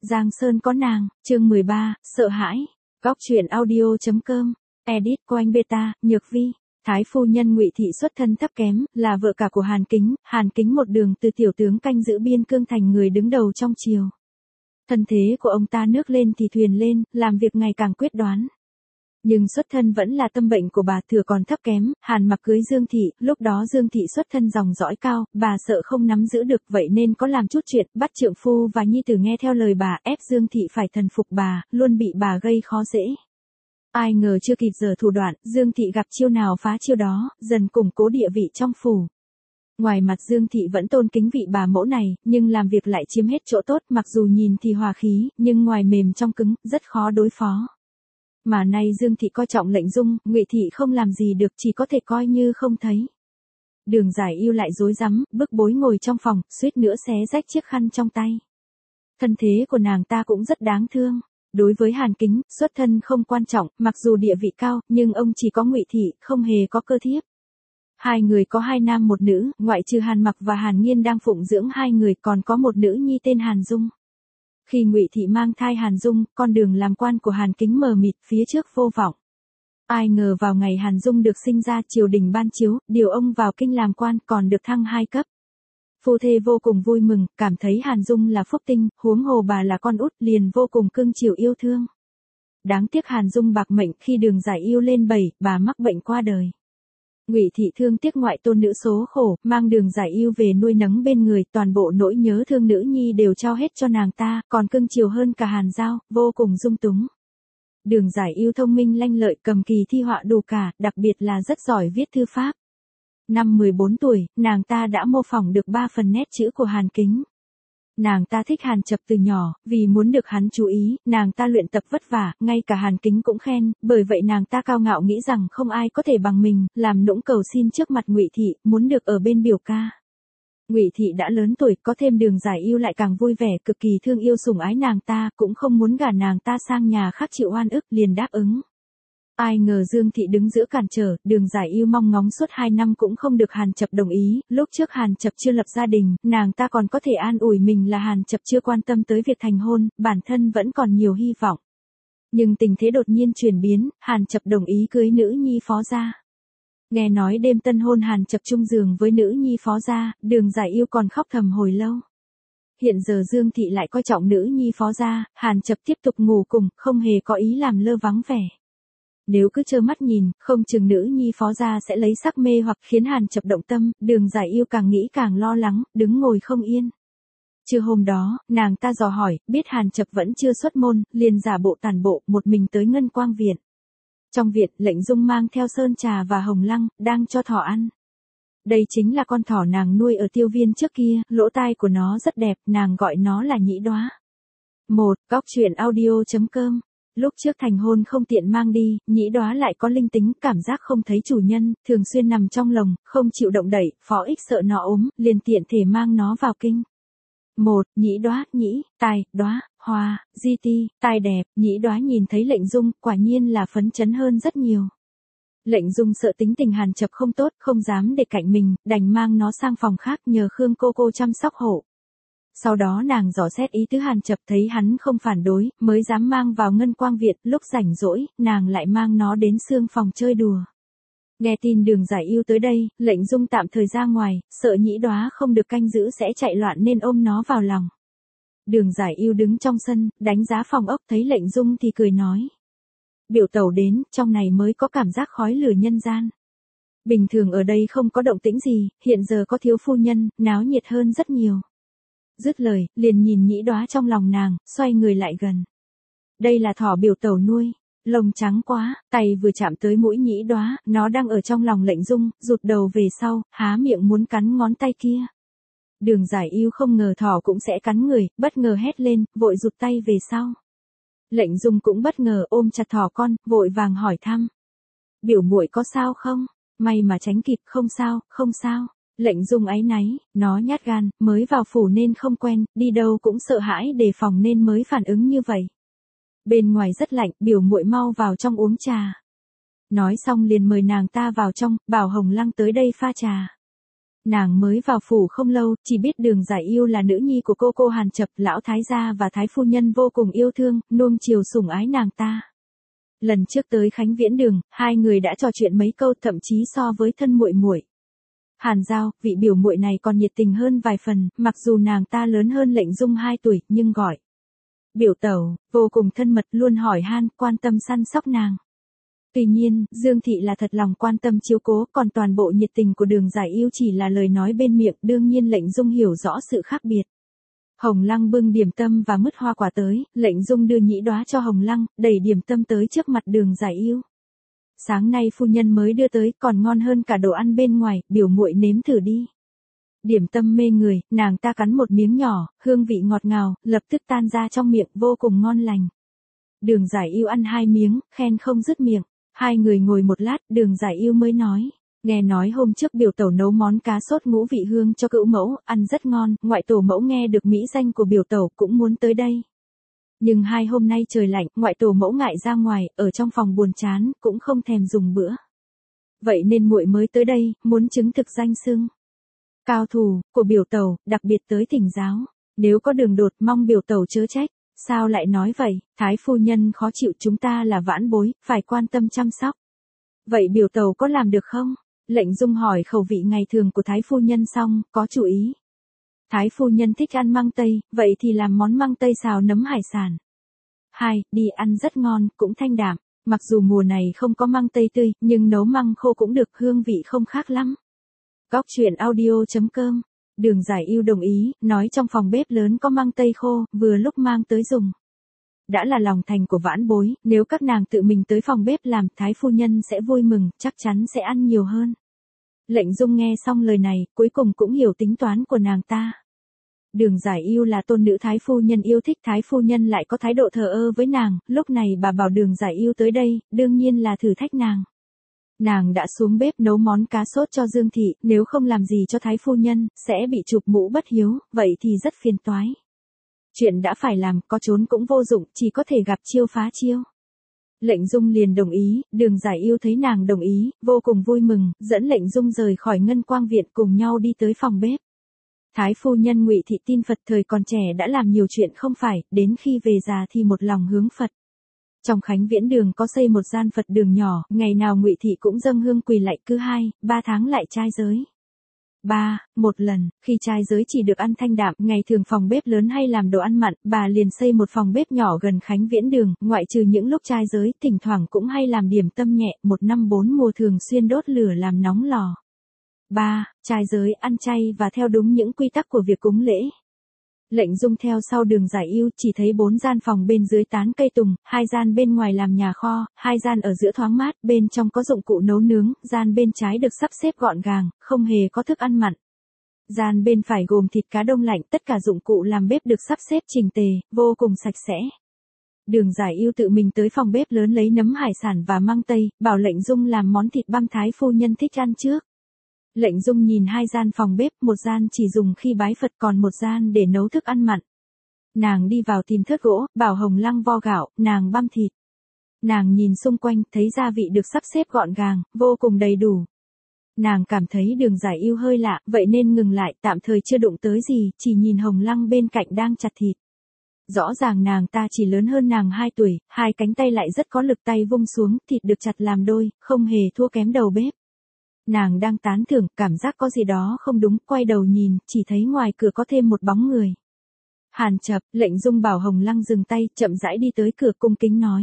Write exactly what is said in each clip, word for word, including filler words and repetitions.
Giang Sơn có nàng, chương mười ba, sợ hãi. Góc truyện audio.com, edit của anh Beta, Nhược Vi. Thái phu nhân Ngụy Thị xuất thân thấp kém, là vợ cả của Hàn Kính, Hàn Kính một đường từ tiểu tướng canh giữ biên cương thành người đứng đầu trong triều. Thân thế của ông ta nước lên thì thuyền lên, làm việc ngày càng quyết đoán. Nhưng xuất thân vẫn là tâm bệnh của bà thừa còn thấp kém, Hàn Mặc cưới Dương Thị, lúc đó Dương Thị xuất thân dòng dõi cao, bà sợ không nắm giữ được vậy nên có làm chút chuyện, bắt trượng phu và nhi tử nghe theo lời bà, ép Dương Thị phải thần phục bà, luôn bị bà gây khó dễ. Ai ngờ chưa kịp giở thủ đoạn, Dương Thị gặp chiêu nào phá chiêu đó, dần củng cố địa vị trong phủ. Ngoài mặt Dương Thị vẫn tôn kính vị bà mẫu này, nhưng làm việc lại chiếm hết chỗ tốt, mặc dù nhìn thì hòa khí, nhưng ngoài mềm trong cứng, rất khó đối phó. Mà nay Dương Thị coi trọng Lệnh Dung, Ngụy Thị không làm gì được, chỉ có thể coi như không thấy. Đường Giải Yêu lại rối rắm, bức bối ngồi trong phòng, suýt nữa xé rách chiếc khăn trong tay. Thân thế của nàng ta cũng rất đáng thương. Đối với Hàn Kính, xuất thân không quan trọng, mặc dù địa vị cao, nhưng ông chỉ có Ngụy Thị, không hề có cơ thiếp. Hai người có hai nam một nữ, ngoại trừ Hàn Mặc và Hàn Nghiên đang phụng dưỡng hai người, còn có một nữ nhi tên Hàn Dung. Khi Ngụy Thị mang thai Hàn Dung, con đường làm quan của Hàn Kính mờ mịt, phía trước vô vọng. Ai ngờ vào ngày Hàn Dung được sinh ra, triều đình ban chiếu, điều ông vào kinh làm quan, còn được thăng hai cấp. Phu thê vô cùng vui mừng, cảm thấy Hàn Dung là phúc tinh, huống hồ bà là con út, liền vô cùng cưng chiều yêu thương. Đáng tiếc Hàn Dung bạc mệnh, khi Đường Giải Yêu lên bảy, bà mắc bệnh qua đời. Ngụy Thị thương tiếc ngoại tôn nữ số khổ, mang Đường Giải Yêu về nuôi nấng bên người, toàn bộ nỗi nhớ thương nữ nhi đều trao hết cho nàng ta, còn cưng chiều hơn cả Hàn Giao, vô cùng dung túng. Đường Giải Yêu thông minh lanh lợi, cầm kỳ thi họa đủ cả, đặc biệt là rất giỏi viết thư pháp. Năm mười bốn tuổi, nàng ta đã mô phỏng được ba phần nét chữ của Hàn Kính. Nàng ta thích Hàn Chập từ nhỏ, vì muốn được hắn chú ý, nàng ta luyện tập vất vả, ngay cả Hàn Kính cũng khen, bởi vậy nàng ta cao ngạo nghĩ rằng không ai có thể bằng mình, làm nũng cầu xin trước mặt Ngụy Thị, muốn được ở bên biểu ca. Ngụy Thị đã lớn tuổi, có thêm Đường Giải Yêu lại càng vui vẻ, cực kỳ thương yêu sủng ái nàng ta, cũng không muốn gả nàng ta sang nhà khác chịu oan ức, liền đáp ứng. Ai ngờ Dương Thị đứng giữa cản trở, Đường Giải Yêu mong ngóng suốt hai năm cũng không được Hàn Chập đồng ý, lúc trước Hàn Chập chưa lập gia đình, nàng ta còn có thể an ủi mình là Hàn Chập chưa quan tâm tới việc thành hôn, bản thân vẫn còn nhiều hy vọng. Nhưng tình thế đột nhiên chuyển biến, Hàn Chập đồng ý cưới nữ nhi phó gia. Nghe nói đêm tân hôn Hàn Chập chung giường với nữ nhi phó gia, Đường Giải Yêu còn khóc thầm hồi lâu. Hiện giờ Dương Thị lại coi trọng nữ nhi phó gia, Hàn Chập tiếp tục ngủ cùng, không hề có ý làm lơ vắng vẻ. Nếu cứ trơ mắt nhìn, không chừng nữ nhi phó gia sẽ lấy sắc mê hoặc khiến Hàn Chập động tâm, Đường Giải Yêu càng nghĩ càng lo lắng, đứng ngồi không yên. Trưa hôm đó, nàng ta dò hỏi, biết Hàn Chập vẫn chưa xuất môn, liền giả bộ tản bộ, một mình tới Ngân Quang Viện. Trong viện, Lệnh Dung mang theo sơn trà và hồng lăng, đang cho thỏ ăn. Đây chính là con thỏ nàng nuôi ở Tiêu Viên trước kia, lỗ tai của nó rất đẹp, nàng gọi nó là Nhĩ Đóa. một. Góc truyện audio.com. Lúc trước thành hôn không tiện mang đi, Nhĩ Đóa lại có linh tính, cảm giác không thấy chủ nhân, thường xuyên nằm trong lồng, không chịu động đậy, Phó Ích sợ nó ốm, liền tiện thể mang nó vào kinh. một. Nhĩ Đóa, Nhĩ, tài, Đóa, Hoa, Di Ti, tài đẹp, Nhĩ Đóa nhìn thấy Lệnh Dung, quả nhiên là phấn chấn hơn rất nhiều. Lệnh Dung sợ tính tình Hàn Chập không tốt, không dám để cạnh mình, đành mang nó sang phòng khác nhờ Khương cô cô chăm sóc hộ. Sau đó nàng dò xét ý tứ Hàn Chập, thấy hắn không phản đối, mới dám mang vào Ngân Quang Viện, lúc rảnh rỗi, nàng lại mang nó đến sương phòng chơi đùa. Nghe tin Đường Giải Yêu tới đây, Lệnh Dung tạm thời ra ngoài, sợ Nhĩ Đóa không được canh giữ sẽ chạy loạn nên ôm nó vào lòng. Đường Giải Yêu đứng trong sân, đánh giá phòng ốc, thấy Lệnh Dung thì cười nói. Biểu tẩu đến, trong này mới có cảm giác khói lửa nhân gian. Bình thường ở đây không có động tĩnh gì, hiện giờ có thiếu phu nhân, náo nhiệt hơn rất nhiều. Dứt lời, liền nhìn Nhĩ Đóa trong lòng nàng, xoay người lại gần. Đây là thỏ biểu tẩu nuôi, lông trắng quá, tay vừa chạm tới mũi Nhĩ Đóa, nó đang ở trong lòng Lệnh Dung, rụt đầu về sau, há miệng muốn cắn ngón tay kia. Đường Giải Yêu không ngờ thỏ cũng sẽ cắn người, bất ngờ hét lên, vội rụt tay về sau. Lệnh Dung cũng bất ngờ ôm chặt thỏ con, vội vàng hỏi thăm. Biểu muội có sao không? May mà tránh kịp, không sao, không sao. Lệnh Dung áy náy, nó nhát gan, mới vào phủ nên không quen, đi đâu cũng sợ hãi đề phòng nên mới phản ứng như vậy. Bên ngoài rất lạnh, biểu muội mau vào trong uống trà. Nói xong liền mời nàng ta vào trong, bảo Hồng Lăng tới đây pha trà. Nàng mới vào phủ không lâu, chỉ biết Đường Giải Yêu là nữ nhi của cô cô Hàn Chập, lão thái gia và thái phu nhân vô cùng yêu thương, nuông chiều sủng ái nàng ta. Lần trước tới Khánh Viễn Đường, hai người đã trò chuyện mấy câu, thậm chí so với thân muội muội. Hàn Giao, vị biểu muội này còn nhiệt tình hơn vài phần, mặc dù nàng ta lớn hơn Lệnh Dung hai tuổi, nhưng gọi biểu tẩu, vô cùng thân mật, luôn hỏi han, quan tâm săn sóc nàng. Tuy nhiên, Dương Thị là thật lòng quan tâm chiếu cố, còn toàn bộ nhiệt tình của Đường Giải Yêu chỉ là lời nói bên miệng, đương nhiên Lệnh Dung hiểu rõ sự khác biệt. Hồng Lăng bưng điểm tâm và mứt hoa quả tới, Lệnh Dung đưa nhĩ đóa cho Hồng Lăng, đẩy điểm tâm tới trước mặt Đường Giải Yêu. Sáng nay phu nhân mới đưa tới, còn ngon hơn cả đồ ăn bên ngoài, biểu muội nếm thử đi. Điểm tâm mê người, nàng ta cắn một miếng nhỏ, hương vị ngọt ngào, lập tức tan ra trong miệng, vô cùng ngon lành. Đường Giải Yêu ăn hai miếng, khen không dứt miệng. Hai người ngồi một lát, Đường Giải Yêu mới nói, nghe nói hôm trước biểu tẩu nấu món cá sốt ngũ vị hương cho cữu mẫu, ăn rất ngon, ngoại tổ mẫu nghe được mỹ danh của biểu tẩu cũng muốn tới đây. Nhưng hai hôm nay trời lạnh, ngoại tổ mẫu ngại ra ngoài, ở trong phòng buồn chán, cũng không thèm dùng bữa. Vậy nên muội mới tới đây, muốn chứng thực danh xưng cao thủ của biểu tẩu, đặc biệt tới thỉnh giáo. Nếu có đường đột, mong biểu tẩu chớ trách. Sao lại nói vậy, thái phu nhân khó chịu, chúng ta là vãn bối, phải quan tâm chăm sóc. Vậy biểu tẩu có làm được không? Lệnh Dung hỏi khẩu vị ngày thường của thái phu nhân xong, có chú ý. Thái phu nhân thích ăn măng tây, vậy thì làm món măng tây xào nấm hải sản. Hai, đi ăn rất ngon, cũng thanh đạm. Mặc dù mùa này không có măng tây tươi, nhưng nấu măng khô cũng được, hương vị không khác lắm. Góc truyện audio chấm com. Đường Giải Yêu đồng ý, nói trong phòng bếp lớn có măng tây khô, vừa lúc mang tới dùng. Đã là lòng thành của vãn bối, nếu các nàng tự mình tới phòng bếp làm, thái phu nhân sẽ vui mừng, chắc chắn sẽ ăn nhiều hơn. Lệnh Dung nghe xong lời này, cuối cùng cũng hiểu tính toán của nàng ta. Đường Giải Yêu là tôn nữ thái phu nhân yêu thích, thái phu nhân lại có thái độ thờ ơ với nàng, lúc này bà bảo Đường Giải Yêu tới đây, đương nhiên là thử thách nàng. Nàng đã xuống bếp nấu món cá sốt cho Dương Thị, nếu không làm gì cho thái phu nhân, sẽ bị chụp mũ bất hiếu, vậy thì rất phiền toái. Chuyện đã phải làm, có trốn cũng vô dụng, chỉ có thể gặp chiêu phá chiêu. Lệnh Dung liền đồng ý, Đường Giải Yêu thấy nàng đồng ý, vô cùng vui mừng, dẫn Lệnh Dung rời khỏi Ngân Quang Viện cùng nhau đi tới phòng bếp. Thái phu nhân Ngụy Thị tin Phật, thời còn trẻ đã làm nhiều chuyện không phải, đến khi về già thì một lòng hướng Phật. Trong Khánh Viễn Đường có xây một gian Phật đường nhỏ, ngày nào Ngụy Thị cũng dâng hương quỳ lạy, cứ hai, ba tháng lại trai giới. Ba, một lần, khi trai giới chỉ được ăn thanh đạm, ngày thường phòng bếp lớn hay làm đồ ăn mặn, bà liền xây một phòng bếp nhỏ gần Khánh Viễn Đường, ngoại trừ những lúc trai giới, thỉnh thoảng cũng hay làm điểm tâm nhẹ, một năm bốn mùa thường xuyên đốt lửa làm nóng lò. Ba, trai giới ăn chay và theo đúng những quy tắc của việc cúng lễ. Lệnh Dung theo sau Đường Giải Yêu, chỉ thấy bốn gian phòng bên dưới tán cây tùng, hai gian bên ngoài làm nhà kho, hai gian ở giữa thoáng mát, bên trong có dụng cụ nấu nướng, gian bên trái được sắp xếp gọn gàng, không hề có thức ăn mặn. Gian bên phải gồm thịt cá đông lạnh, tất cả dụng cụ làm bếp được sắp xếp chỉnh tề, vô cùng sạch sẽ. Đường Giải Yêu tự mình tới phòng bếp lớn lấy nấm hải sản và măng tây, bảo Lệnh Dung làm món thịt băm thái phu nhân thích ăn trước. Lệnh Dung nhìn hai gian phòng bếp, một gian chỉ dùng khi bái Phật, còn một gian để nấu thức ăn mặn. Nàng đi vào tìm thớt gỗ, bảo Hồng Lăng vo gạo, nàng băm thịt. Nàng nhìn xung quanh, thấy gia vị được sắp xếp gọn gàng, vô cùng đầy đủ. Nàng cảm thấy Đường Giải Yêu hơi lạ, vậy nên ngừng lại, tạm thời chưa đụng tới gì, chỉ nhìn Hồng Lăng bên cạnh đang chặt thịt. Rõ ràng nàng ta chỉ lớn hơn nàng hai tuổi, hai cánh tay lại rất có lực, tay vung xuống, thịt được chặt làm đôi, không hề thua kém đầu bếp. Nàng đang tán thưởng, cảm giác có gì đó không đúng, quay đầu nhìn, chỉ thấy ngoài cửa có thêm một bóng người. Hàn Chập. Lệnh Dung bảo Hồng Lăng dừng tay, chậm rãi đi tới cửa, cung kính nói.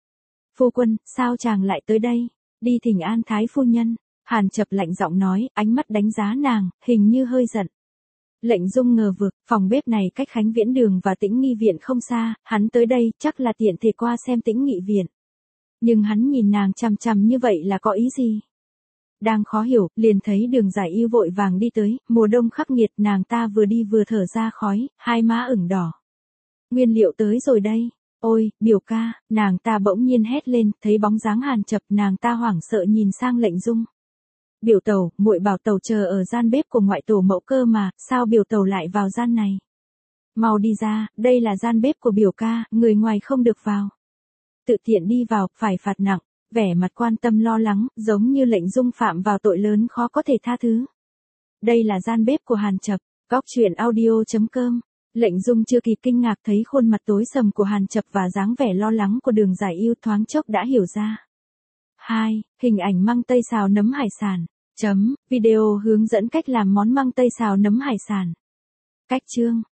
Phu quân, sao chàng lại tới đây? Đi thỉnh an thái phu nhân. Hàn Chập lạnh giọng nói, ánh mắt đánh giá nàng, hình như hơi giận. Lệnh Dung ngờ vực, phòng bếp này cách Khánh Viễn Đường và Tĩnh Nghi Viện không xa, hắn tới đây chắc là tiện thể qua xem Tĩnh Nghị Viện. Nhưng hắn nhìn nàng chằm chằm như vậy là có ý gì? Đang khó hiểu, liền thấy Đường Giải Yêu vội vàng đi tới, mùa đông khắc nghiệt, nàng ta vừa đi vừa thở ra khói, hai má ửng đỏ. Nguyên liệu tới rồi đây. Ôi, biểu ca, nàng ta bỗng nhiên hét lên, thấy bóng dáng Hàn Chập, nàng ta hoảng sợ nhìn sang Lệnh Dung. Biểu tẩu, muội bảo tẩu chờ ở gian bếp của ngoại tổ mẫu cơ mà, sao biểu tẩu lại vào gian này? Mau đi ra, đây là gian bếp của biểu ca, người ngoài không được vào. Tự tiện đi vào, phải phạt nặng. Vẻ mặt quan tâm lo lắng, giống như Lệnh Dung phạm vào tội lớn khó có thể tha thứ. đây là gian bếp của Hàn Chập. Góc truyện audio chấm com. Lệnh Dung chưa kịp kinh ngạc thấy khuôn mặt tối sầm của Hàn Chập và dáng vẻ lo lắng của Đường Giải Yêu thoáng chốc đã hiểu ra. hai. Hình ảnh măng tây xào nấm hải sản. Chấm. Video hướng dẫn cách làm món măng tây xào nấm hải sản. Cách chương.